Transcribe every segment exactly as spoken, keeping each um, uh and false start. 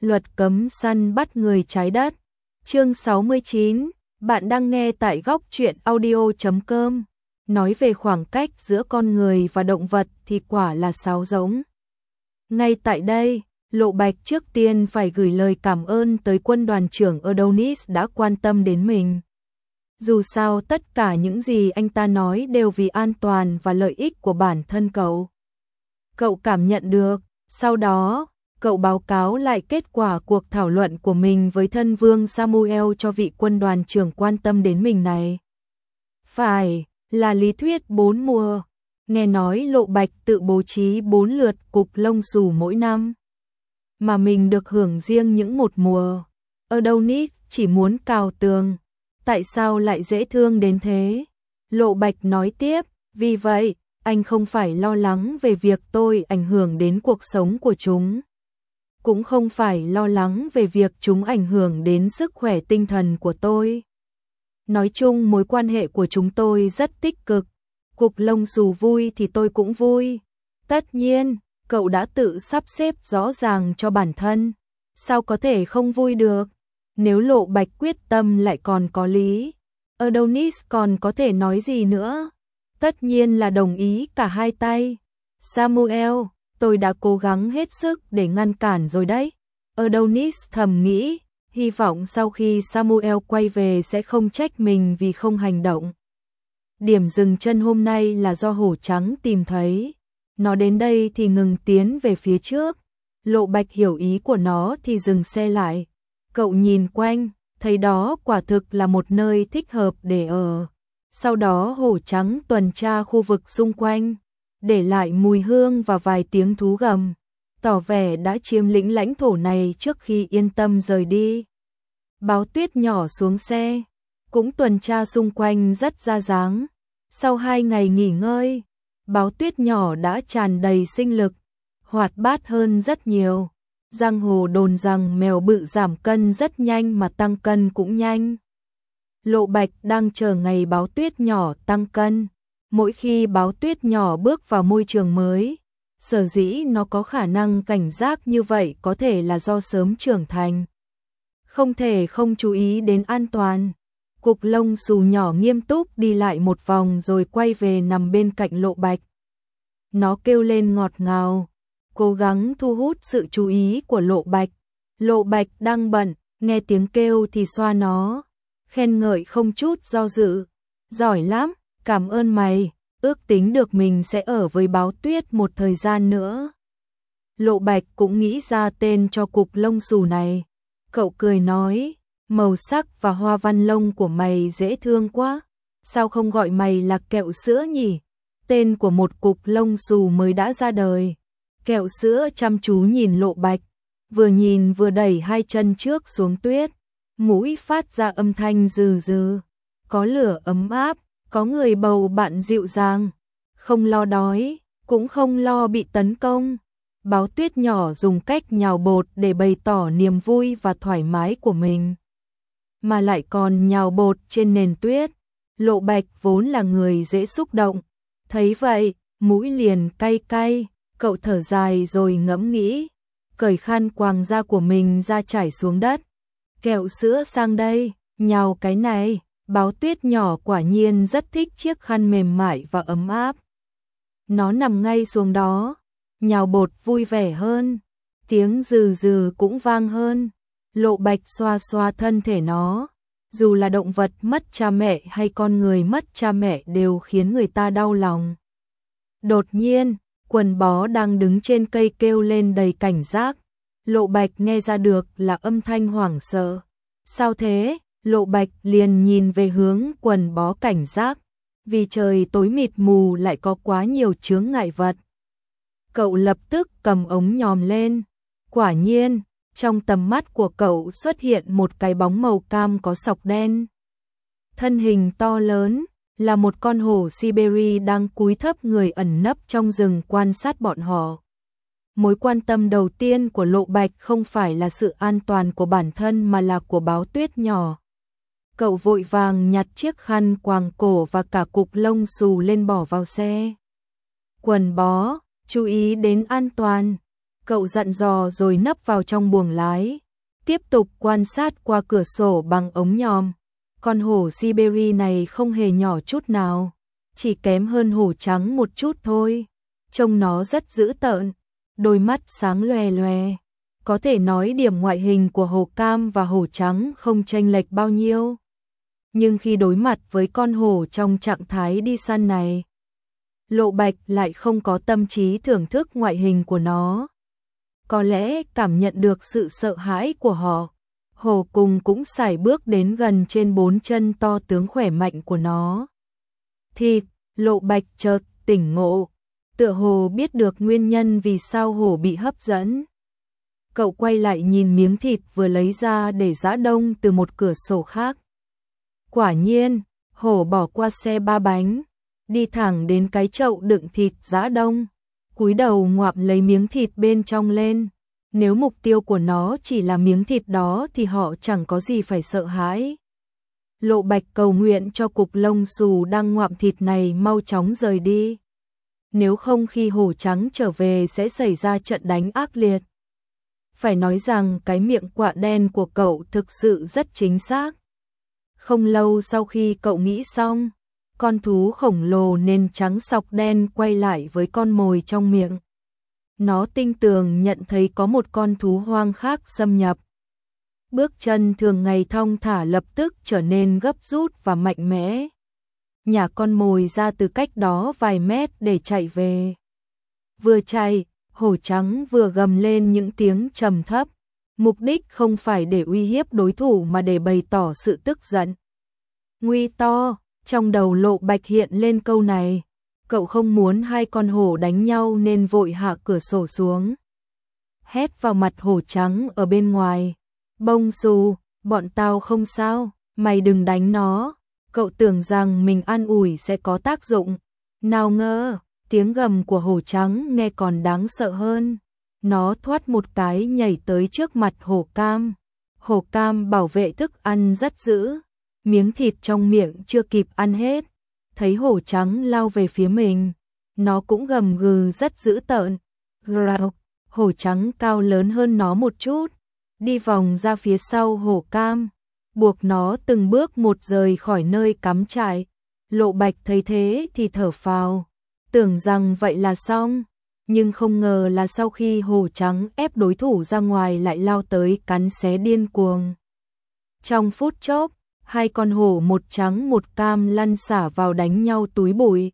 Luật cấm săn bắt người trái đất. Chương sáu mươi chín, bạn đang nghe tại góc truyện audio chấm com. Nói về khoảng cách giữa con người và động vật thì quả là sáo rỗng. Ngay tại đây, Lộ Bạch trước tiên phải gửi lời cảm ơn tới quân đoàn trưởng Adonis đã quan tâm đến mình. Dù sao tất cả những gì anh ta nói đều vì an toàn và lợi ích của bản thân cậu. Cậu cảm nhận được, sau đó, cậu báo cáo lại kết quả cuộc thảo luận của mình với thân vương Samuel cho vị quân đoàn trưởng quan tâm đến mình này. Phải, là lý thuyết bốn mùa. Nghe nói Lộ Bạch tự bố trí bốn lượt cục lông xù mỗi năm. Mà mình được hưởng riêng những một mùa. Adonis chỉ muốn cào tường. Tại sao lại dễ thương đến thế? Lộ Bạch nói tiếp, vì vậy, anh không phải lo lắng về việc tôi ảnh hưởng đến cuộc sống của chúng. Cũng không phải lo lắng về việc chúng ảnh hưởng đến sức khỏe tinh thần của tôi. Nói chung mối quan hệ của chúng tôi rất tích cực. Cục lông xù vui thì tôi cũng vui. Tất nhiên, cậu đã tự sắp xếp rõ ràng cho bản thân. Sao có thể không vui được? Nếu Lộ Bạch quyết tâm lại còn có lý. Adonis còn có thể nói gì nữa? Tất nhiên là đồng ý cả hai tay. Samuel, tôi đã cố gắng hết sức để ngăn cản rồi đấy. Adonis thầm nghĩ, hy vọng sau khi Samuel quay về sẽ không trách mình vì không hành động. Điểm dừng chân hôm nay là do hổ trắng tìm thấy. Nó đến đây thì ngừng tiến về phía trước. Lộ Bạch hiểu ý của nó thì dừng xe lại. Cậu nhìn quanh, thấy đó quả thực là một nơi thích hợp để ở. Sau đó hổ trắng tuần tra khu vực xung quanh, để lại mùi hương và vài tiếng thú gầm, tỏ vẻ đã chiếm lĩnh lãnh thổ này trước khi yên tâm rời đi. Báo Tuyết nhỏ xuống xe, cũng tuần tra xung quanh rất ra dáng. Sau hai ngày nghỉ ngơi, Báo Tuyết nhỏ đã tràn đầy sinh lực, hoạt bát hơn rất nhiều. Giang hồ đồn rằng mèo bự giảm cân rất nhanh mà tăng cân cũng nhanh. Lộ Bạch đang chờ ngày Báo Tuyết nhỏ tăng cân. Mỗi khi Báo Tuyết nhỏ bước vào môi trường mới, sở dĩ nó có khả năng cảnh giác như vậy có thể là do sớm trưởng thành. Không thể không chú ý đến an toàn. Cục lông xù nhỏ nghiêm túc đi lại một vòng rồi quay về nằm bên cạnh Lộ Bạch. Nó kêu lên ngọt ngào, cố gắng thu hút sự chú ý của Lộ Bạch. Lộ Bạch đang bận, nghe tiếng kêu thì xoa nó, khen ngợi không chút do dự. Giỏi lắm, cảm ơn mày, ước tính được mình sẽ ở với Báo Tuyết một thời gian nữa. Lộ Bạch cũng nghĩ ra tên cho cục lông xù này. Cậu cười nói, màu sắc và hoa văn lông của mày dễ thương quá. Sao không gọi mày là Kẹo Sữa nhỉ? Tên của một cục lông xù mới đã ra đời. Kẹo Sữa chăm chú nhìn Lộ Bạch, vừa nhìn vừa đẩy hai chân trước xuống tuyết, mũi phát ra âm thanh rừ rừ. Có lửa ấm áp, có người bầu bạn dịu dàng, không lo đói, cũng không lo bị tấn công. Báo Tuyết nhỏ dùng cách nhào bột để bày tỏ niềm vui và thoải mái của mình. Mà lại còn nhào bột trên nền tuyết. Lộ Bạch vốn là người dễ xúc động. Thấy vậy, mũi liền cay cay, cậu thở dài rồi ngẫm nghĩ, cởi khăn quàng da của mình ra trải xuống đất. Kẹo Sữa sang đây, nhào cái này. Báo Tuyết nhỏ quả nhiên rất thích chiếc khăn mềm mại và ấm áp. Nó nằm ngay xuống đó, nhào bột vui vẻ hơn, tiếng rừ rừ cũng vang hơn. Lộ Bạch xoa xoa thân thể nó, dù là động vật mất cha mẹ hay con người mất cha mẹ đều khiến người ta đau lòng. Đột nhiên, Quần Bó đang đứng trên cây kêu lên đầy cảnh giác. Lộ Bạch nghe ra được là âm thanh hoảng sợ. Sao thế? Lộ Bạch liền nhìn về hướng Quần Bó cảnh giác, vì trời tối mịt mù lại có quá nhiều chướng ngại vật. Cậu lập tức cầm ống nhòm lên. Quả nhiên, trong tầm mắt của cậu xuất hiện một cái bóng màu cam có sọc đen. Thân hình to lớn, là một con hổ Siberia đang cúi thấp người ẩn nấp trong rừng quan sát bọn họ. Mối quan tâm đầu tiên của Lộ Bạch không phải là sự an toàn của bản thân mà là của Báo Tuyết nhỏ. Cậu vội vàng nhặt chiếc khăn quàng cổ và cả cục lông xù lên bỏ vào xe. Quần Bó, chú ý đến an toàn. Cậu dặn dò rồi nấp vào trong buồng lái, tiếp tục quan sát qua cửa sổ bằng ống nhòm. Con hổ Siberia này không hề nhỏ chút nào, chỉ kém hơn hổ trắng một chút thôi. Trông nó rất dữ tợn, đôi mắt sáng loè loè. Có thể nói điểm ngoại hình của hổ cam và hổ trắng không chênh lệch bao nhiêu. Nhưng khi đối mặt với con hổ trong trạng thái đi săn này, Lộ Bạch lại không có tâm trí thưởng thức ngoại hình của nó. Có lẽ cảm nhận được sự sợ hãi của họ, hổ cùng cũng sải bước đến gần trên bốn chân to tướng khỏe mạnh của nó. Thịt, Lộ Bạch chợt tỉnh ngộ, tựa hồ biết được nguyên nhân vì sao hổ bị hấp dẫn. Cậu quay lại nhìn miếng thịt vừa lấy ra để giã đông từ một cửa sổ khác. Quả nhiên, hổ bỏ qua xe ba bánh, đi thẳng đến cái chậu đựng thịt giã đông, cúi đầu ngoạm lấy miếng thịt bên trong lên. Nếu mục tiêu của nó chỉ là miếng thịt đó thì họ chẳng có gì phải sợ hãi. Lộ Bạch cầu nguyện cho cục lông xù đang ngoạm thịt này mau chóng rời đi. Nếu không khi hổ trắng trở về sẽ xảy ra trận đánh ác liệt. Phải nói rằng cái miệng quạ đen của cậu thực sự rất chính xác. Không lâu sau khi cậu nghĩ xong, con thú khổng lồ nền trắng sọc đen quay lại với con mồi trong miệng. Nó tinh tường nhận thấy có một con thú hoang khác xâm nhập. Bước chân thường ngày thong thả lập tức trở nên gấp rút và mạnh mẽ. Nhả con mồi ra từ cách đó vài mét để chạy về. Vừa chạy, hổ trắng vừa gầm lên những tiếng trầm thấp. Mục đích không phải để uy hiếp đối thủ mà để bày tỏ sự tức giận. Nguy to, trong đầu Lộ Bạch hiện lên câu này. Cậu không muốn hai con hổ đánh nhau nên vội hạ cửa sổ xuống. Hét vào mặt hổ trắng ở bên ngoài. Bông xù, bọn tao không sao, mày đừng đánh nó. Cậu tưởng rằng mình an ủi sẽ có tác dụng. Nào ngờ, tiếng gầm của hổ trắng nghe còn đáng sợ hơn. Nó thoát một cái nhảy tới trước mặt hổ cam. Hổ cam bảo vệ thức ăn rất dữ. Miếng thịt trong miệng chưa kịp ăn hết. Thấy hổ trắng lao về phía mình. Nó cũng gầm gừ rất dữ tợn. Growl. Hổ trắng cao lớn hơn nó một chút. Đi vòng ra phía sau hổ cam. Buộc nó từng bước một rời khỏi nơi cắm trại. Lộ Bạch thấy thế thì thở phào. Tưởng rằng vậy là xong. Nhưng không ngờ là sau khi hổ trắng ép đối thủ ra ngoài lại lao tới cắn xé điên cuồng. Trong phút chốc, hai con hổ một trắng một cam lăn xả vào đánh nhau túi bụi.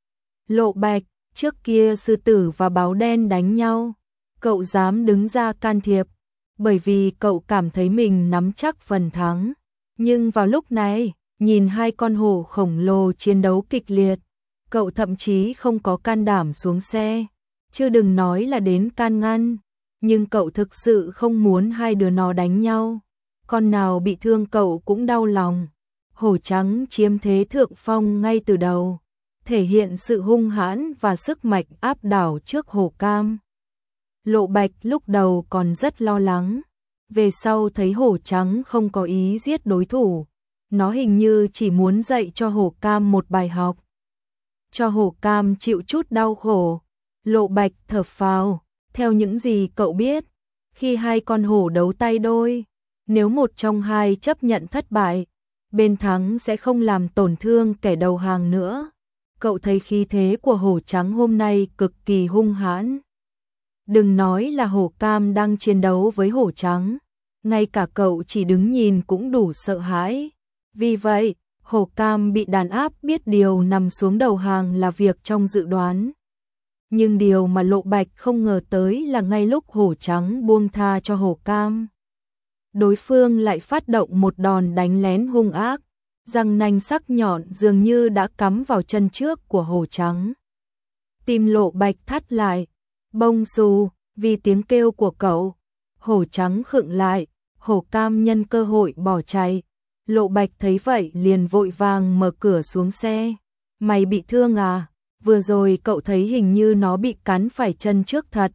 Lộ Bạch, trước kia sư tử và báo đen đánh nhau, cậu dám đứng ra can thiệp, bởi vì cậu cảm thấy mình nắm chắc phần thắng. Nhưng vào lúc này, nhìn hai con hổ khổng lồ chiến đấu kịch liệt, cậu thậm chí không có can đảm xuống xe, chứ đừng nói là đến can ngăn. Nhưng cậu thực sự không muốn hai đứa nó đánh nhau. Con nào bị thương cậu cũng đau lòng. Hổ trắng chiếm thế thượng phong ngay từ đầu, thể hiện sự hung hãn và sức mạnh áp đảo trước hổ cam. Lộ Bạch lúc đầu còn rất lo lắng, về sau thấy hổ trắng không có ý giết đối thủ, nó hình như chỉ muốn dạy cho hổ cam một bài học. Cho hổ cam chịu chút đau khổ. Lộ Bạch thở phào, theo những gì cậu biết, khi hai con hổ đấu tay đôi, nếu một trong hai chấp nhận thất bại, bên thắng sẽ không làm tổn thương kẻ đầu hàng nữa. Cậu thấy khí thế của hổ trắng hôm nay cực kỳ hung hãn. Đừng nói là hổ cam đang chiến đấu với hổ trắng, ngay cả cậu chỉ đứng nhìn cũng đủ sợ hãi. Vì vậy, hổ cam bị đàn áp biết điều nằm xuống đầu hàng là việc trong dự đoán. Nhưng điều mà Lộ Bạch không ngờ tới là ngay lúc hổ trắng buông tha cho hổ cam, đối phương lại phát động một đòn đánh lén hung ác, răng nanh sắc nhọn dường như đã cắm vào chân trước của hổ trắng. Tim Lộ Bạch thắt lại, bông xù, vì tiếng kêu của cậu, hổ trắng khựng lại, hổ cam nhân cơ hội bỏ chạy. Lộ Bạch thấy vậy liền vội vàng mở cửa xuống xe. Mày bị thương à? Vừa rồi cậu thấy hình như nó bị cắn phải chân trước thật.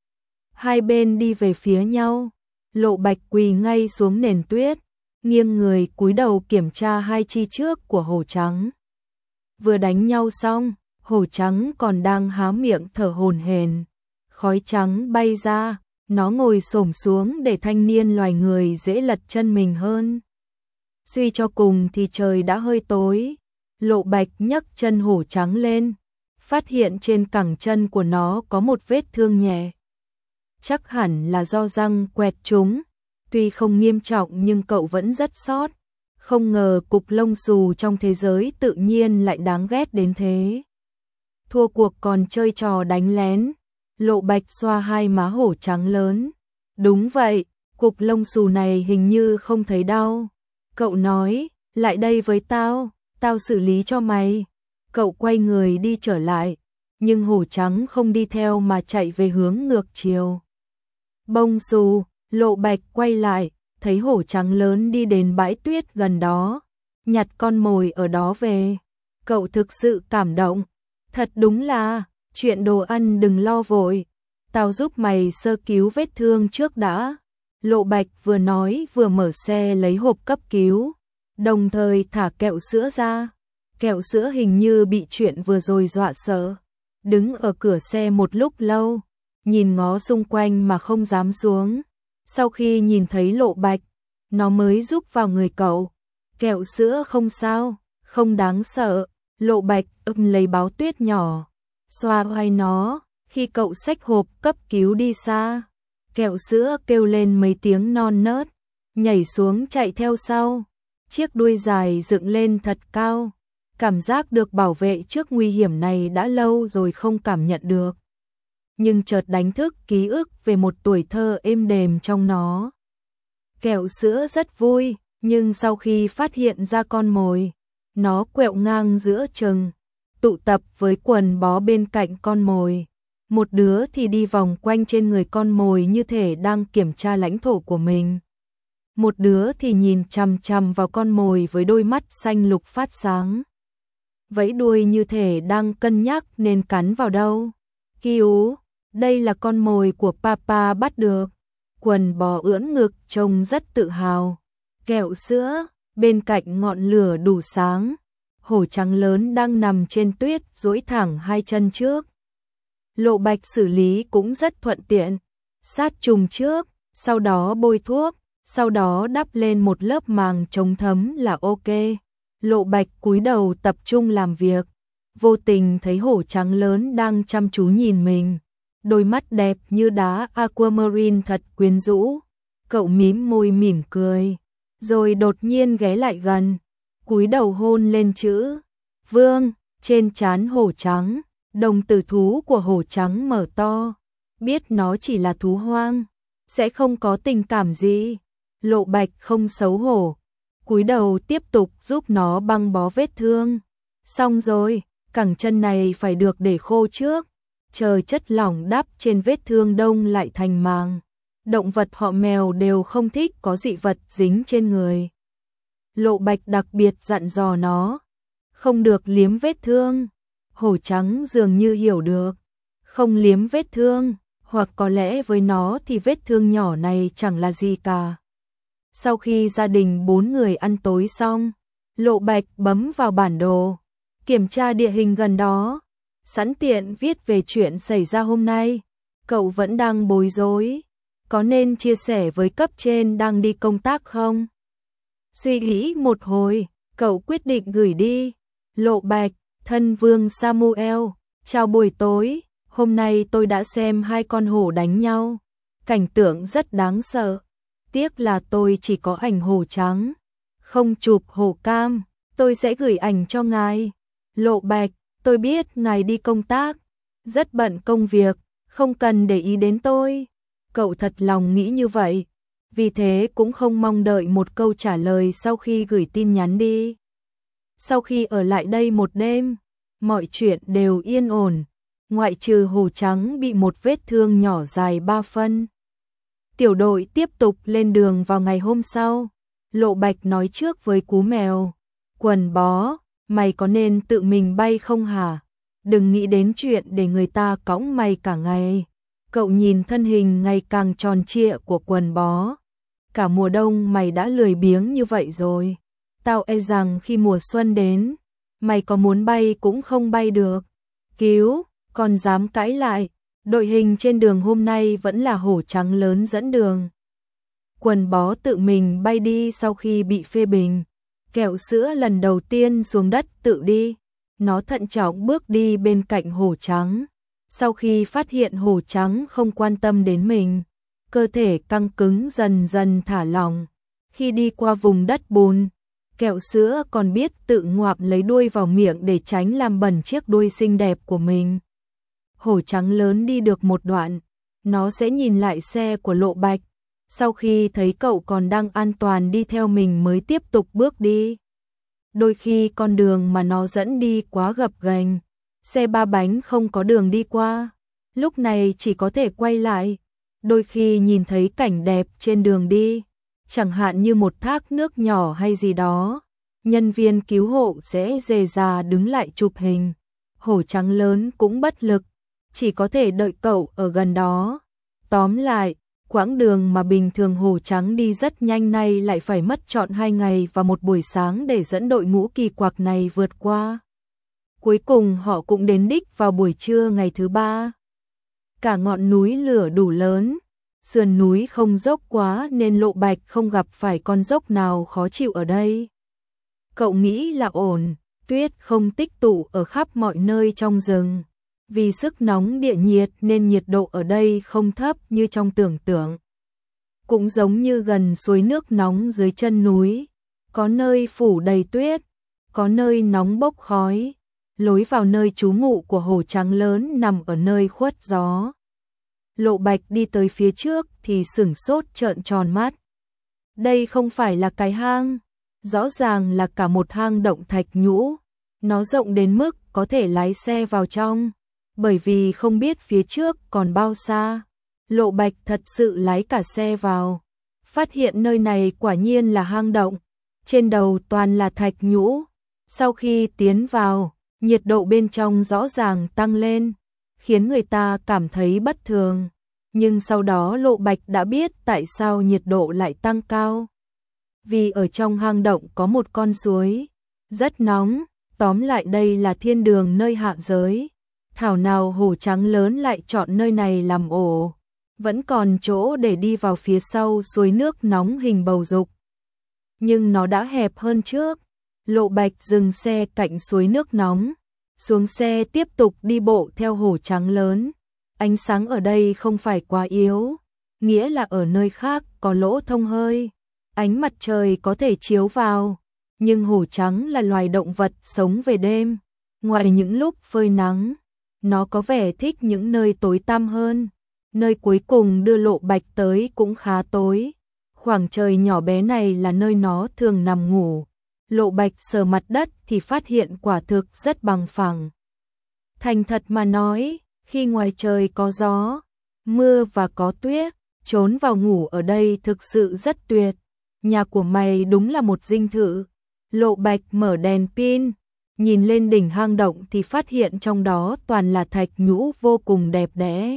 Hai bên đi về phía nhau. Lộ Bạch quỳ ngay xuống nền tuyết, nghiêng người cúi đầu kiểm tra hai chi trước của hổ trắng. Vừa đánh nhau xong, hổ trắng còn đang há miệng thở hổn hển, khói trắng bay ra, nó ngồi xổm xuống để thanh niên loài người dễ lật chân mình hơn. Suy cho cùng thì trời đã hơi tối, Lộ Bạch nhấc chân hổ trắng lên, phát hiện trên cẳng chân của nó có một vết thương nhẹ. Chắc hẳn là do răng quẹt trúng, tuy không nghiêm trọng nhưng cậu vẫn rất xót. Không ngờ cục lông xù trong thế giới tự nhiên lại đáng ghét đến thế. Thua cuộc còn chơi trò đánh lén, Lộ Bạch xoa hai má hổ trắng lớn. Đúng vậy, cục lông xù này hình như không thấy đau. Cậu nói, lại đây với tao, tao xử lý cho mày. Cậu quay người đi trở lại, nhưng hổ trắng không đi theo mà chạy về hướng ngược chiều. Bông xù, Lộ Bạch quay lại, thấy hổ trắng lớn đi đến bãi tuyết gần đó, nhặt con mồi ở đó về. Cậu thực sự cảm động, thật đúng là, chuyện đồ ăn đừng lo vội, tao giúp mày sơ cứu vết thương trước đã. Lộ Bạch vừa nói vừa mở xe lấy hộp cấp cứu, đồng thời thả kẹo sữa ra. Kẹo sữa hình như bị chuyện vừa rồi dọa sợ, đứng ở cửa xe một lúc lâu, nhìn ngó xung quanh mà không dám xuống. Sau khi nhìn thấy Lộ Bạch, nó mới giúp vào người cậu. Kẹo sữa không sao, không đáng sợ. Lộ Bạch ôm lấy báo tuyết nhỏ, xoa vai nó. Khi cậu xách hộp cấp cứu đi xa, kẹo sữa kêu lên mấy tiếng non nớt, nhảy xuống chạy theo sau. Chiếc đuôi dài dựng lên thật cao. Cảm giác được bảo vệ trước nguy hiểm này đã lâu rồi không cảm nhận được. Nhưng chợt đánh thức ký ức về một tuổi thơ êm đềm trong nó. Kẹo sữa rất vui, nhưng sau khi phát hiện ra con mồi, nó quẹo ngang giữa chừng, tụ tập với quần bó bên cạnh con mồi. Một đứa thì đi vòng quanh trên người con mồi như thể đang kiểm tra lãnh thổ của mình. Một đứa thì nhìn chằm chằm vào con mồi với đôi mắt xanh lục phát sáng. Vẫy đuôi như thể đang cân nhắc nên cắn vào đâu. Kiu, đây là con mồi của papa bắt được. Quần bò ưỡn ngực trông rất tự hào. Kẹo sữa, bên cạnh ngọn lửa đủ sáng. Hổ trắng lớn đang nằm trên tuyết duỗi thẳng hai chân trước. Lộ Bạch xử lý cũng rất thuận tiện. Sát trùng trước, sau đó bôi thuốc, sau đó đắp lên một lớp màng chống thấm là ok. Lộ Bạch cúi đầu tập trung làm việc, vô tình thấy hổ trắng lớn đang chăm chú nhìn mình. Đôi mắt đẹp như đá aquamarine thật quyến rũ. Cậu mím môi mỉm cười, rồi đột nhiên ghé lại gần, cúi đầu hôn lên chữ Vương trên trán hổ trắng. Đồng tử thú của hổ trắng mở to, biết nó chỉ là thú hoang, sẽ không có tình cảm gì. Lộ Bạch không xấu hổ, cúi đầu tiếp tục giúp nó băng bó vết thương. Xong rồi, cẳng chân này phải được để khô trước, chờ chất lỏng đắp trên vết thương đông lại thành màng. Động vật họ mèo đều không thích có dị vật dính trên người. Lộ Bạch đặc biệt dặn dò nó, không được liếm vết thương. Hổ trắng dường như hiểu được, không liếm vết thương, hoặc có lẽ với nó thì vết thương nhỏ này chẳng là gì cả. Sau khi gia đình bốn người ăn tối xong, Lộ Bạch bấm vào bản đồ, kiểm tra địa hình gần đó, sẵn tiện viết về chuyện xảy ra hôm nay. Cậu vẫn đang bối rối, có nên chia sẻ với cấp trên đang đi công tác không? Suy nghĩ một hồi, cậu quyết định gửi đi. Lộ Bạch, thân vương Samuel, chào buổi tối, hôm nay tôi đã xem hai con hổ đánh nhau, cảnh tượng rất đáng sợ. Tiếc là tôi chỉ có ảnh hổ trắng, không chụp hổ cam, tôi sẽ gửi ảnh cho ngài. Lộ Bạch, tôi biết ngài đi công tác, rất bận công việc, không cần để ý đến tôi. Cậu thật lòng nghĩ như vậy, vì thế cũng không mong đợi một câu trả lời sau khi gửi tin nhắn đi. Sau khi ở lại đây một đêm, mọi chuyện đều yên ổn, ngoại trừ hổ trắng bị một vết thương nhỏ dài ba phân. Tiểu đội tiếp tục lên đường vào ngày hôm sau. Lộ Bạch nói trước với Cú Mèo, quần bó, mày có nên tự mình bay không hả? Đừng nghĩ đến chuyện để người ta cõng mày cả ngày. Cậu nhìn thân hình ngày càng tròn trịa của quần bó. Cả mùa đông mày đã lười biếng như vậy rồi. Tao e rằng khi mùa xuân đến, mày có muốn bay cũng không bay được. Cứu, còn dám cãi lại. Đội hình trên đường hôm nay vẫn là hổ trắng lớn dẫn đường. Quần bó tự mình bay đi sau khi bị phê bình. Kẹo sữa lần đầu tiên xuống đất tự đi. Nó thận trọng bước đi bên cạnh hổ trắng. Sau khi phát hiện hổ trắng không quan tâm đến mình, cơ thể căng cứng dần dần thả lỏng. Khi đi qua vùng đất bùn, Kẹo sữa còn biết tự ngoạm lấy đuôi vào miệng để tránh làm bẩn chiếc đuôi xinh đẹp của mình. Hổ trắng lớn đi được một đoạn, nó sẽ nhìn lại xe của Lộ Bạch. Sau khi thấy cậu còn đang an toàn đi theo mình mới tiếp tục bước đi. Đôi khi con đường mà nó dẫn đi quá gập ghềnh, xe ba bánh không có đường đi qua, lúc này chỉ có thể quay lại. Đôi khi nhìn thấy cảnh đẹp trên đường đi, chẳng hạn như một thác nước nhỏ hay gì đó, nhân viên cứu hộ sẽ dè dà đứng lại chụp hình. Hổ trắng lớn cũng bất lực, chỉ có thể đợi cậu ở gần đó. Tóm lại, quãng đường mà bình thường hổ trắng đi rất nhanh nay lại phải mất trọn hai ngày và một buổi sáng để dẫn đội ngũ kỳ quặc này vượt qua. Cuối cùng họ cũng đến đích vào buổi trưa ngày thứ ba. Cả ngọn núi lửa đủ lớn, sườn núi không dốc quá nên Lộ Bạch không gặp phải con dốc nào khó chịu ở đây. Cậu nghĩ là ổn, tuyết không tích tụ ở khắp mọi nơi trong rừng. Vì sức nóng địa nhiệt nên nhiệt độ ở đây không thấp như trong tưởng tượng. Cũng giống như gần suối nước nóng dưới chân núi, có nơi phủ đầy tuyết, có nơi nóng bốc khói. Lối vào nơi trú ngụ của hổ trắng lớn nằm ở nơi khuất gió. Lộ Bạch đi tới phía trước thì sửng sốt trợn tròn mắt. Đây không phải là cái hang, rõ ràng là cả một hang động thạch nhũ. Nó rộng đến mức có thể lái xe vào trong. Bởi vì không biết phía trước còn bao xa, Lộ Bạch thật sự lái cả xe vào. Phát hiện nơi này quả nhiên là hang động, trên đầu toàn là thạch nhũ. Sau khi tiến vào, nhiệt độ bên trong rõ ràng tăng lên, khiến người ta cảm thấy bất thường. Nhưng sau đó Lộ Bạch đã biết tại sao nhiệt độ lại tăng cao. Vì ở trong hang động có một con suối, rất nóng, tóm lại đây là thiên đường nơi hạ giới. Thảo nào hổ trắng lớn lại chọn nơi này làm ổ, vẫn còn chỗ để đi vào phía sau suối nước nóng hình bầu dục. Nhưng nó đã hẹp hơn trước. Lộ Bạch dừng xe cạnh suối nước nóng, xuống xe tiếp tục đi bộ theo hổ trắng lớn. Ánh sáng ở đây không phải quá yếu, nghĩa là ở nơi khác có lỗ thông hơi, ánh mặt trời có thể chiếu vào. Nhưng hổ trắng là loài động vật sống về đêm, ngoài những lúc phơi nắng, nó có vẻ thích những nơi tối tăm hơn. Nơi cuối cùng đưa Lộ Bạch tới cũng khá tối. Khoảng trời nhỏ bé này là nơi nó thường nằm ngủ. Lộ Bạch sờ mặt đất thì phát hiện quả thực rất bằng phẳng. Thành thật mà nói, khi ngoài trời có gió, mưa và có tuyết, trốn vào ngủ ở đây thực sự rất tuyệt. Nhà của mày đúng là một dinh thự. Lộ Bạch mở đèn pin, nhìn lên đỉnh hang động thì phát hiện trong đó toàn là thạch nhũ vô cùng đẹp đẽ.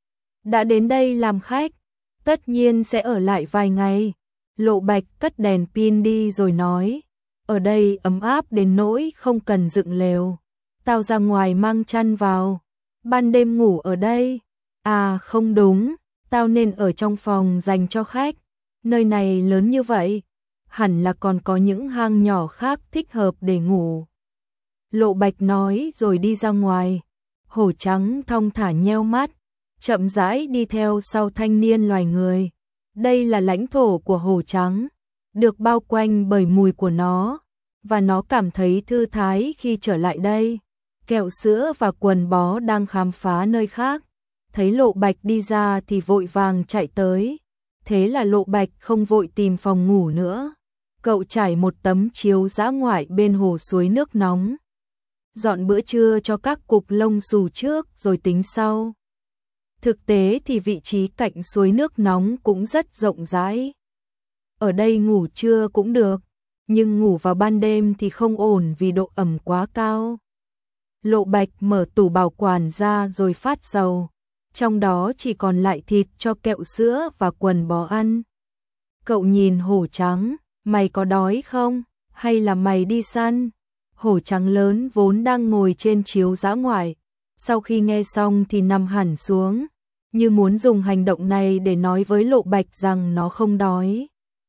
Đã đến đây làm khách, tất nhiên sẽ ở lại vài ngày. Lộ Bạch cất đèn pin đi rồi nói, ở đây ấm áp đến nỗi không cần dựng lều. Tao ra ngoài mang chăn vào, ban đêm ngủ ở đây. À không đúng, tao nên ở trong phòng dành cho khách. Nơi này lớn như vậy, hẳn là còn có những hang nhỏ khác thích hợp để ngủ. Lộ Bạch nói rồi đi ra ngoài. Hổ trắng thong thả nheo mắt, chậm rãi đi theo sau thanh niên loài người. Đây là lãnh thổ của hổ trắng, được bao quanh bởi mùi của nó, và nó cảm thấy thư thái khi trở lại đây. Kẹo sữa và quần bó đang khám phá nơi khác, thấy Lộ Bạch đi ra thì vội vàng chạy tới. Thế là Lộ Bạch không vội tìm phòng ngủ nữa. Cậu trải một tấm chiếu dã ngoại bên hồ suối nước nóng. Dọn bữa trưa cho các cục lông xù trước rồi tính sau. Thực tế thì vị trí cạnh suối nước nóng cũng rất rộng rãi. Ở đây ngủ trưa cũng được, nhưng ngủ vào ban đêm thì không ổn vì độ ẩm quá cao. Lộ Bạch mở tủ bảo quản ra rồi phát dầu. Trong đó chỉ còn lại thịt cho kẹo sữa và quần bò ăn. Cậu nhìn hổ trắng, mày có đói không? Hay là mày đi săn? Hổ trắng lớn vốn đang ngồi trên chiếu dã ngoại, Sau khi nghe xong thì nằm hẳn xuống, như muốn dùng hành động này để nói với Lộ Bạch rằng nó không đói.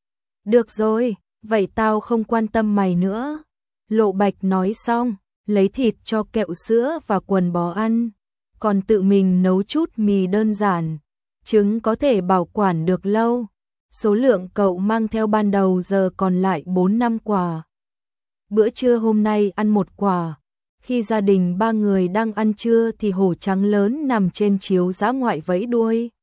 Được rồi, vậy tao không quan tâm mày nữa. Lộ Bạch nói xong, lấy thịt cho kẹo sữa và quần bò ăn, còn tự mình nấu chút mì đơn giản. Trứng có thể bảo quản được lâu. Số lượng cậu mang theo ban đầu giờ còn lại bốn năm quả. Bữa trưa hôm nay ăn một quả. Khi gia đình ba người đang ăn trưa thì hổ trắng lớn nằm trên chiếu dã ngoại vẫy đuôi.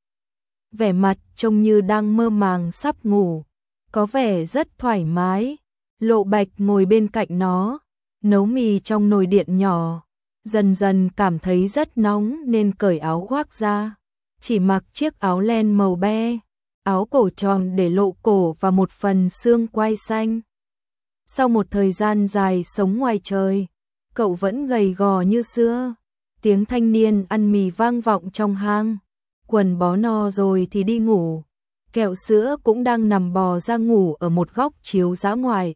Vẻ mặt trông như đang mơ màng sắp ngủ, có vẻ rất thoải mái. Lộ Bạch ngồi bên cạnh nó, nấu mì trong nồi điện nhỏ. Dần dần cảm thấy rất nóng nên cởi áo khoác ra, chỉ mặc chiếc áo len màu be, áo cổ tròn để lộ cổ và một phần xương quai xanh. Sau một thời gian dài sống ngoài trời, cậu vẫn gầy gò như xưa. Tiếng thanh niên ăn mì vang vọng trong hang. Quần bó no rồi thì đi ngủ. Kẹo sữa cũng đang nằm bò ra ngủ ở một góc chiếu dã ngoại.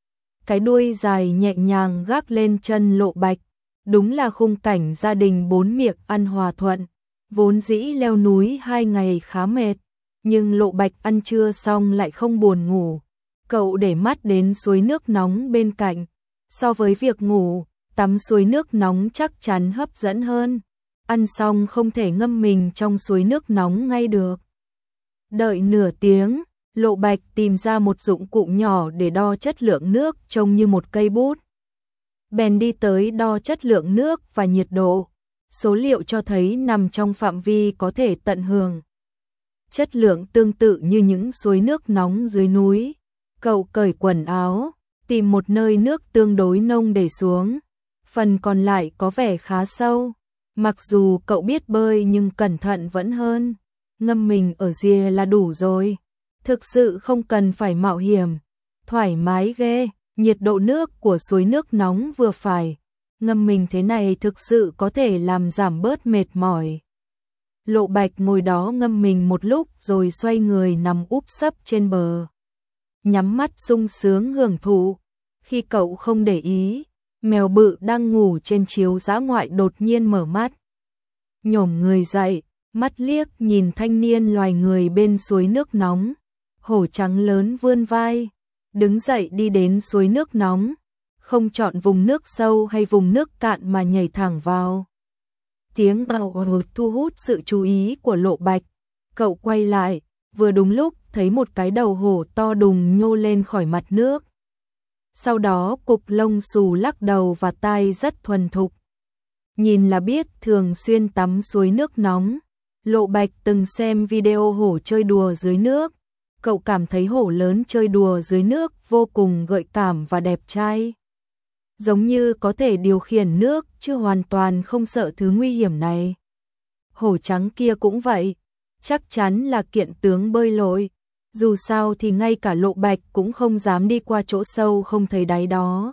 Cái đuôi dài nhẹ nhàng gác lên chân Lộ Bạch. Đúng là khung cảnh gia đình bốn miệng ăn hòa thuận. Vốn dĩ leo núi hai ngày khá mệt, nhưng Lộ Bạch ăn trưa xong lại không buồn ngủ. Cậu để mắt đến suối nước nóng bên cạnh. So với việc ngủ, tắm suối nước nóng chắc chắn hấp dẫn hơn. Ăn xong không thể ngâm mình trong suối nước nóng ngay được. Đợi nửa tiếng, Lộ Bạch tìm ra một dụng cụ nhỏ để đo chất lượng nước trông như một cây bút. Bèn đi tới đo chất lượng nước và nhiệt độ. Số liệu cho thấy nằm trong phạm vi có thể tận hưởng. Chất lượng tương tự như những suối nước nóng dưới núi. Cậu cởi quần áo, tìm một nơi nước tương đối nông để xuống. Phần còn lại có vẻ khá sâu. Mặc dù cậu biết bơi nhưng cẩn thận vẫn hơn. Ngâm mình ở rìa là đủ rồi. Thực sự không cần phải mạo hiểm. Thoải mái ghê, nhiệt độ nước của suối nước nóng vừa phải. Ngâm mình thế này thực sự có thể làm giảm bớt mệt mỏi. Lộ Bạch ngồi đó ngâm mình một lúc rồi xoay người nằm úp sấp trên bờ. Nhắm mắt sung sướng hưởng thụ. Khi cậu không để ý, mèo bự đang ngủ trên chiếu dã ngoại đột nhiên mở mắt. Nhổm người dậy, mắt liếc nhìn thanh niên loài người bên suối nước nóng. Hổ trắng lớn vươn vai, đứng dậy đi đến suối nước nóng. Không chọn vùng nước sâu hay vùng nước cạn mà nhảy thẳng vào. Tiếng gào thu hút sự chú ý của Lộ Bạch. Cậu quay lại, vừa đúng lúc thấy một cái đầu hổ to đùng nhô lên khỏi mặt nước. Sau đó cục lông xù lắc đầu và tai rất thuần thục. Nhìn là biết thường xuyên tắm suối nước nóng. Lộ Bạch từng xem video hổ chơi đùa dưới nước. Cậu cảm thấy hổ lớn chơi đùa dưới nước vô cùng gợi cảm và đẹp trai. Giống như có thể điều khiển nước chứ hoàn toàn không sợ thứ nguy hiểm này. Hổ trắng kia cũng vậy, chắc chắn là kiện tướng bơi lội. Dù sao thì ngay cả Lộ Bạch cũng không dám đi qua chỗ sâu không thấy đáy đó.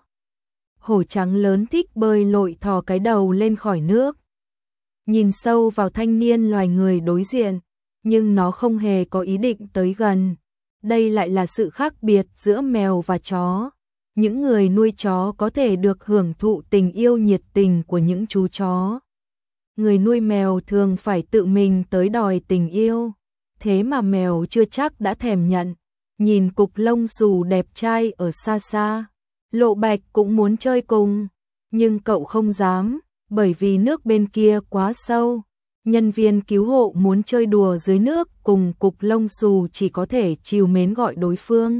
Hổ trắng lớn thích bơi lội thò cái đầu lên khỏi nước. Nhìn sâu vào thanh niên loài người đối diện, nhưng nó không hề có ý định tới gần. Đây lại là sự khác biệt giữa mèo và chó. Những người nuôi chó có thể được hưởng thụ tình yêu nhiệt tình của những chú chó. Người nuôi mèo thường phải tự mình tới đòi tình yêu. Thế mà mèo chưa chắc đã thèm nhận. Nhìn cục lông xù đẹp trai ở xa xa, Lộ Bạch cũng muốn chơi cùng. Nhưng cậu không dám, bởi vì nước bên kia quá sâu. Nhân viên cứu hộ muốn chơi đùa dưới nước cùng cục lông xù chỉ có thể trìu mến gọi đối phương.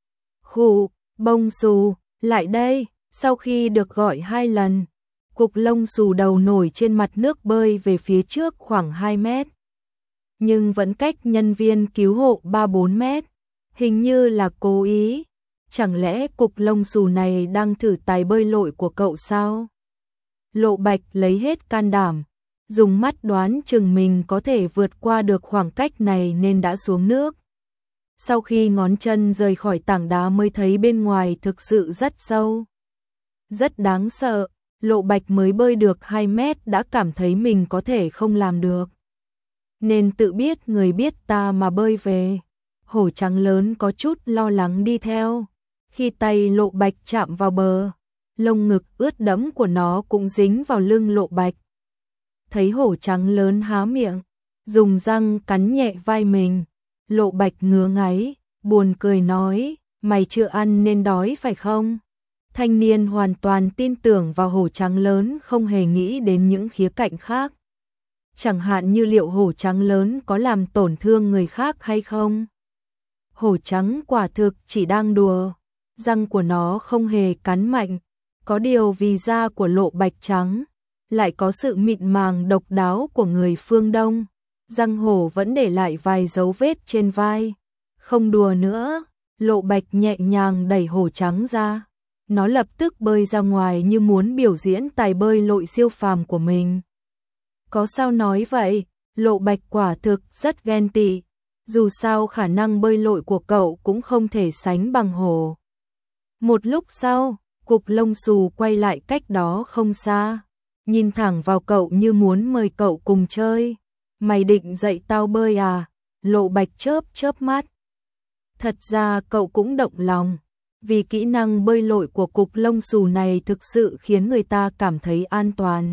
Khụ, bông xù, lại đây. Sau khi được gọi hai lần, cục lông xù đầu nổi trên mặt nước bơi về phía trước khoảng hai mét. Nhưng vẫn cách nhân viên cứu hộ ba bốn mét. Hình như là cố ý. Chẳng lẽ cục lông xù này đang thử tài bơi lội của cậu sao? Lộ Bạch lấy hết can đảm, dùng mắt đoán chừng mình có thể vượt qua được khoảng cách này nên đã xuống nước. Sau khi ngón chân rời khỏi tảng đá mới thấy bên ngoài thực sự rất sâu. Rất đáng sợ, Lộ Bạch mới bơi được hai mét đã cảm thấy mình có thể không làm được. Nên tự biết người biết ta mà bơi về. Hổ trắng lớn có chút lo lắng đi theo. Khi tay Lộ Bạch chạm vào bờ, lông ngực ướt đẫm của nó cũng dính vào lưng Lộ Bạch. thấy hổ trắng lớn há miệng, dùng răng cắn nhẹ vai mình. Lộ Bạch ngứa ngáy, buồn cười nói, mày chưa ăn nên đói phải không? Thanh niên hoàn toàn tin tưởng vào hổ trắng lớn, không hề nghĩ đến những khía cạnh khác. Chẳng hạn như liệu hổ trắng lớn có làm tổn thương người khác hay không? Hổ trắng quả thực chỉ đang đùa, răng của nó không hề cắn mạnh. Có điều vì da của Lộ Bạch trắng, lại có sự mịn màng độc đáo của người phương Đông. Răng hổ vẫn để lại vài dấu vết trên vai. Không đùa nữa, Lộ Bạch nhẹ nhàng đẩy hổ trắng ra. Nó lập tức bơi ra ngoài như muốn biểu diễn tài bơi lội siêu phàm của mình. Có sao nói vậy, Lộ Bạch quả thực rất ghen tị. Dù sao khả năng bơi lội của cậu cũng không thể sánh bằng hổ. Một lúc sau, cục lông xù quay lại cách đó không xa, nhìn thẳng vào cậu như muốn mời cậu cùng chơi. Mày định dạy tao bơi à? Lộ Bạch chớp chớp mắt. Thật ra cậu cũng động lòng, vì kỹ năng bơi lội của cục lông xù này thực sự khiến người ta cảm thấy an toàn.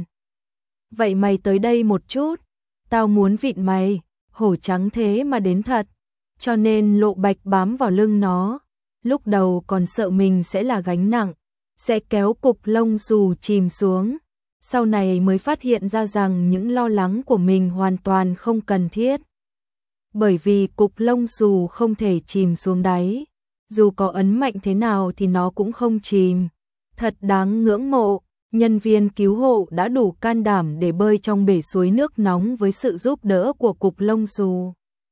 Vậy mày tới đây một chút, tao muốn vịn mày. Hổ trắng thế mà đến thật, cho nên Lộ Bạch bám vào lưng nó. Lúc đầu còn sợ mình sẽ là gánh nặng, sẽ kéo cục lông xù chìm xuống. Sau này mới phát hiện ra rằng những lo lắng của mình hoàn toàn không cần thiết. Bởi vì cục lông xù không thể chìm xuống đáy, dù có ấn mạnh thế nào thì nó cũng không chìm. Thật đáng ngưỡng mộ, nhân viên cứu hộ đã đủ can đảm để bơi trong bể suối nước nóng với sự giúp đỡ của cục lông xù.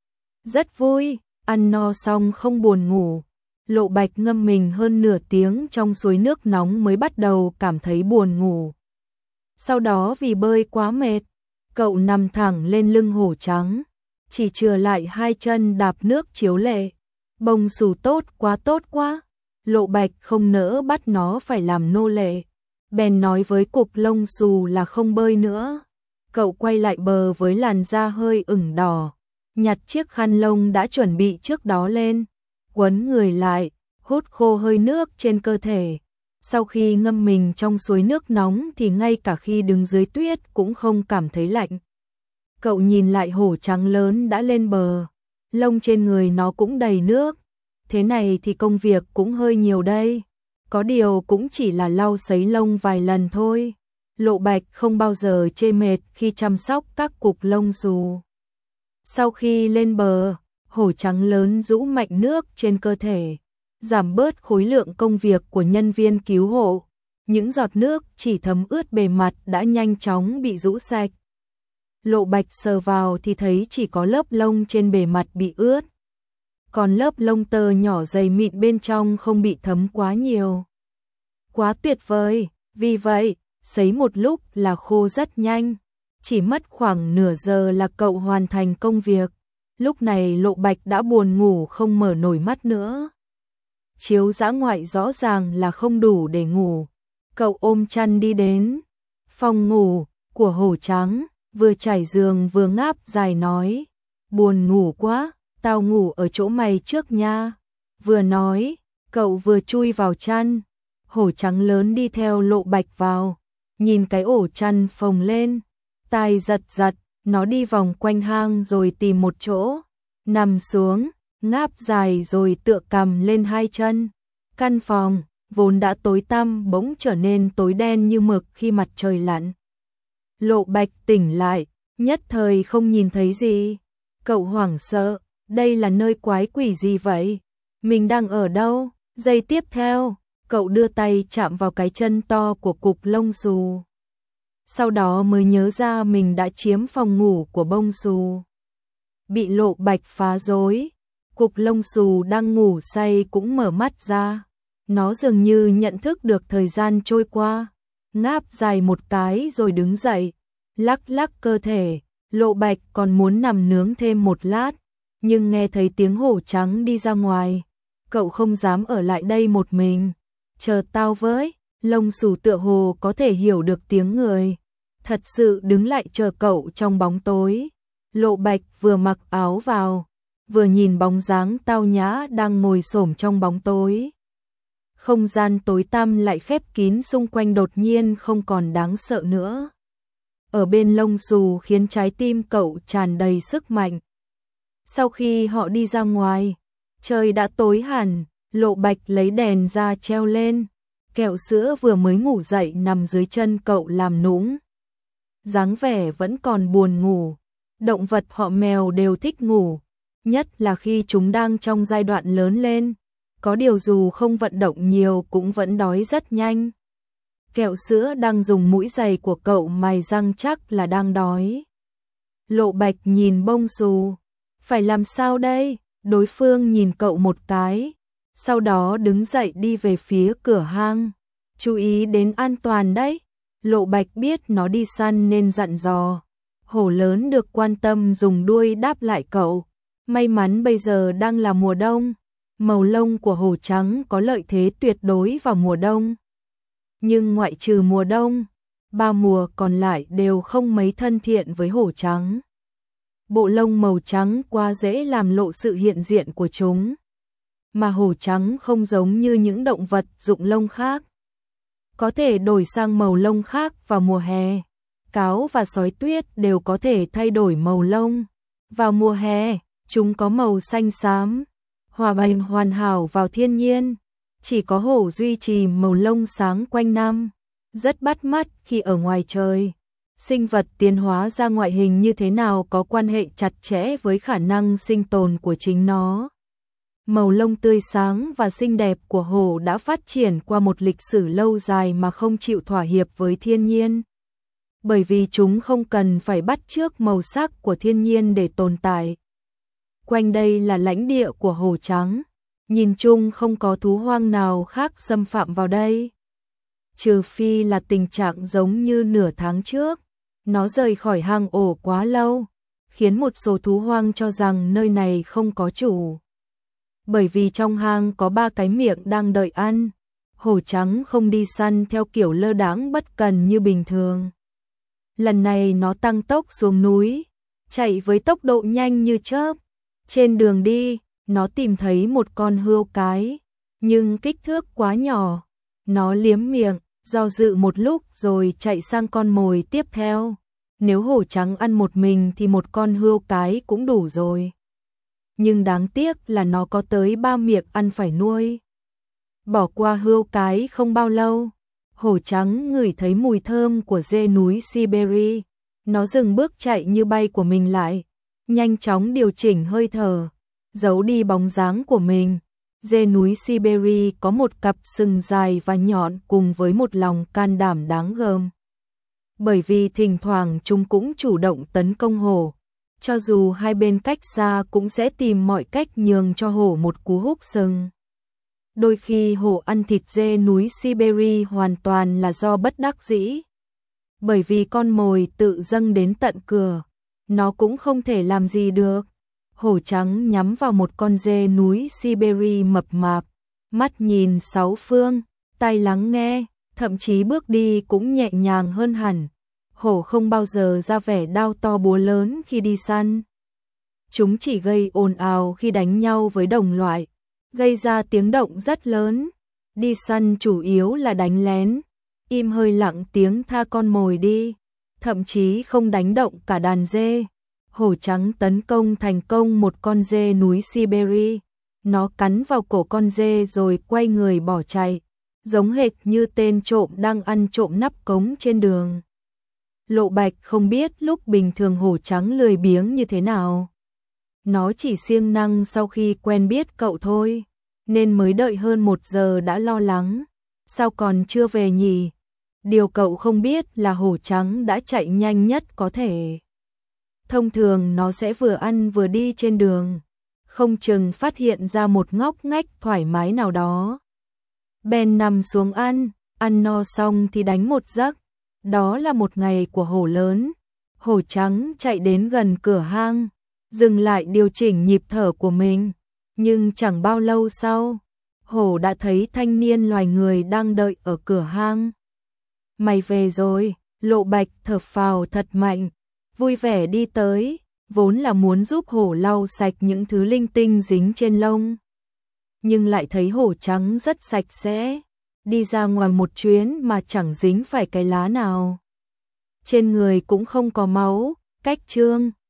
Rất vui, ăn no xong không buồn ngủ. Lộ Bạch ngâm mình hơn nửa tiếng trong suối nước nóng mới bắt đầu cảm thấy buồn ngủ. Sau đó vì bơi quá mệt, cậu nằm thẳng lên lưng hổ trắng, chỉ chừa lại hai chân đạp nước chiếu lệ. Bông xù tốt quá tốt quá. Lộ Bạch không nỡ bắt nó phải làm nô lệ, bèn nói với cục lông xù là không bơi nữa. Cậu quay lại bờ với làn da hơi ửng đỏ, nhặt chiếc khăn lông đã chuẩn bị trước đó lên, quấn người lại, hút khô hơi nước trên cơ thể. Sau khi ngâm mình trong suối nước nóng thì ngay cả khi đứng dưới tuyết cũng không cảm thấy lạnh. Cậu nhìn lại hổ trắng lớn đã lên bờ, lông trên người nó cũng đầy nước. Thế này thì công việc cũng hơi nhiều đây. Có điều cũng chỉ là lau sấy lông vài lần thôi. Lộ Bạch không bao giờ chê mệt khi chăm sóc các cục lông xù. Sau khi lên bờ, hổ trắng lớn rũ mạnh nước trên cơ thể, giảm bớt khối lượng công việc của nhân viên cứu hộ. Những giọt nước chỉ thấm ướt bề mặt đã nhanh chóng bị rũ sạch. Lộ Bạch sờ vào thì thấy chỉ có lớp lông trên bề mặt bị ướt, còn lớp lông tơ nhỏ dày mịn bên trong không bị thấm quá nhiều. Quá tuyệt vời, vì vậy, sấy một lúc là khô rất nhanh, chỉ mất khoảng nửa giờ là cậu hoàn thành công việc. Lúc này Lộ Bạch đã buồn ngủ không mở nổi mắt nữa. Chiếu dã ngoại rõ ràng là không đủ để ngủ. Cậu ôm chăn đi đến phòng ngủ của hổ trắng, vừa trải giường vừa ngáp dài nói, buồn ngủ quá, tao ngủ ở chỗ mày trước nha. Vừa nói, cậu vừa chui vào chăn. Hổ trắng lớn đi theo Lộ Bạch vào, nhìn cái ổ chăn phồng lên, tai giật giật, nó đi vòng quanh hang rồi tìm một chỗ, nằm xuống, ngáp dài rồi tựa cằm lên hai chân. Căn phòng, vốn đã tối tăm bỗng trở nên tối đen như mực khi mặt trời lặn. Lộ Bạch tỉnh lại, nhất thời không nhìn thấy gì. Cậu hoảng sợ, đây là nơi quái quỷ gì vậy? Mình đang ở đâu? Giây tiếp theo, cậu đưa tay chạm vào cái chân to của cục lông xù. Sau đó mới nhớ ra mình đã chiếm phòng ngủ của bông xù. Bị Lộ Bạch phá rối, cục lông xù đang ngủ say cũng mở mắt ra. Nó dường như nhận thức được thời gian trôi qua, ngáp dài một cái rồi đứng dậy, lắc lắc cơ thể. Lộ Bạch còn muốn nằm nướng thêm một lát, nhưng nghe thấy tiếng hổ trắng đi ra ngoài. Cậu không dám ở lại đây một mình. Chờ tao với. Lông xù tựa hồ có thể hiểu được tiếng người, thật sự đứng lại chờ cậu trong bóng tối. Lộ Bạch vừa mặc áo vào, vừa nhìn bóng dáng tao nhã đang ngồi xổm trong bóng tối. Không gian tối tăm lại khép kín xung quanh đột nhiên không còn đáng sợ nữa. ở bên lông xù khiến trái tim cậu tràn đầy sức mạnh. Sau khi họ đi ra ngoài, trời đã tối hẳn, Lộ Bạch lấy đèn ra treo lên. Kẹo sữa vừa mới ngủ dậy nằm dưới chân cậu làm nũng. Dáng vẻ vẫn còn buồn ngủ. Động vật họ mèo đều thích ngủ, nhất là khi chúng đang trong giai đoạn lớn lên. Có điều dù không vận động nhiều cũng vẫn đói rất nhanh. Kẹo sữa đang dùng mũi giày của cậu mài răng chắc là đang đói. Lộ Bạch nhìn bông xù. Phải làm sao đây? Đối phương nhìn cậu một cái, sau đó đứng dậy đi về phía cửa hang. Chú ý đến an toàn đấy. Lộ Bạch biết nó đi săn nên dặn dò. Hổ lớn được quan tâm dùng đuôi đáp lại cậu. May mắn bây giờ đang là mùa đông. Màu lông của hổ trắng có lợi thế tuyệt đối vào mùa đông. Nhưng ngoại trừ mùa đông, ba mùa còn lại đều không mấy thân thiện với hổ trắng. Bộ lông màu trắng quá dễ làm lộ sự hiện diện của chúng. Mà hổ trắng không giống như những động vật dụng lông khác. Có thể đổi sang màu lông khác vào mùa hè. Cáo và sói tuyết đều có thể thay đổi màu lông. Vào mùa hè, chúng có màu xanh xám, hòa bình hoàn hảo vào thiên nhiên. Chỉ có hổ duy trì màu lông sáng quanh năm, rất bắt mắt khi ở ngoài trời. Sinh vật tiến hóa ra ngoại hình như thế nào có quan hệ chặt chẽ với khả năng sinh tồn của chính nó. Màu lông tươi sáng và xinh đẹp của hổ đã phát triển qua một lịch sử lâu dài mà không chịu thỏa hiệp với thiên nhiên. Bởi vì chúng không cần phải bắt chước màu sắc của thiên nhiên để tồn tại. Quanh đây là lãnh địa của hổ trắng. Nhìn chung không có thú hoang nào khác xâm phạm vào đây. Trừ phi là tình trạng giống như nửa tháng trước. Nó rời khỏi hang ổ quá lâu, khiến một số thú hoang cho rằng nơi này không có chủ. Bởi vì trong hang có ba cái miệng đang đợi ăn. Hổ trắng không đi săn theo kiểu lơ đãng bất cần như bình thường. Lần này nó tăng tốc xuống núi, chạy với tốc độ nhanh như chớp. Trên đường đi, nó tìm thấy một con hươu cái, nhưng kích thước quá nhỏ. Nó liếm miệng, do dự một lúc rồi chạy sang con mồi tiếp theo. Nếu hổ trắng ăn một mình thì một con hươu cái cũng đủ rồi. Nhưng đáng tiếc là nó có tới ba miệng ăn phải nuôi. Bỏ qua hươu cái không bao lâu, hổ trắng ngửi thấy mùi thơm của dê núi Siberia. Nó dừng bước chạy như bay của mình lại, nhanh chóng điều chỉnh hơi thở, giấu đi bóng dáng của mình. Dê núi Siberia có một cặp sừng dài và nhọn cùng với một lòng can đảm đáng gờm. Bởi vì thỉnh thoảng chúng cũng chủ động tấn công hổ. Cho dù hai bên cách xa cũng sẽ tìm mọi cách nhường cho hổ một cú húc sừng. Đôi khi hổ ăn thịt dê núi Siberia hoàn toàn là do bất đắc dĩ. Bởi vì con mồi tự dâng đến tận cửa, nó cũng không thể làm gì được. Hổ trắng nhắm vào một con dê núi Siberia mập mạp, mắt nhìn sáu phương, tai lắng nghe, thậm chí bước đi cũng nhẹ nhàng hơn hẳn. Hổ không bao giờ ra vẻ đao to búa lớn khi đi săn. Chúng chỉ gây ồn ào khi đánh nhau với đồng loại, gây ra tiếng động rất lớn. Đi săn chủ yếu là đánh lén, im hơi lặng tiếng tha con mồi đi, thậm chí không đánh động cả đàn dê. Hổ trắng tấn công thành công một con dê núi Siberia. Nó cắn vào cổ con dê rồi quay người bỏ chạy, giống hệt như tên trộm đang ăn trộm nắp cống trên đường. Lộ Bạch không biết lúc bình thường hổ trắng lười biếng như thế nào. Nó chỉ siêng năng sau khi quen biết cậu thôi, nên mới đợi hơn một giờ đã lo lắng. Sao còn chưa về nhỉ? Điều cậu không biết là hổ trắng đã chạy nhanh nhất có thể. Thông thường nó sẽ vừa ăn vừa đi trên đường, không chừng phát hiện ra một ngóc ngách thoải mái nào đó. Bèn nằm xuống ăn, ăn no xong thì đánh một giấc. Đó là một ngày của hổ lớn. Hổ trắng chạy đến gần cửa hang, dừng lại điều chỉnh nhịp thở của mình. Nhưng chẳng bao lâu sau, hổ đã thấy thanh niên loài người đang đợi ở cửa hang. Mày về rồi, Lộ Bạch thở phào thật mạnh, vui vẻ đi tới, vốn là muốn giúp hổ lau sạch những thứ linh tinh dính trên lông. Nhưng lại thấy hổ trắng rất sạch sẽ, đi ra ngoài một chuyến mà chẳng dính phải cái lá nào. trên người cũng không có máu, cách chương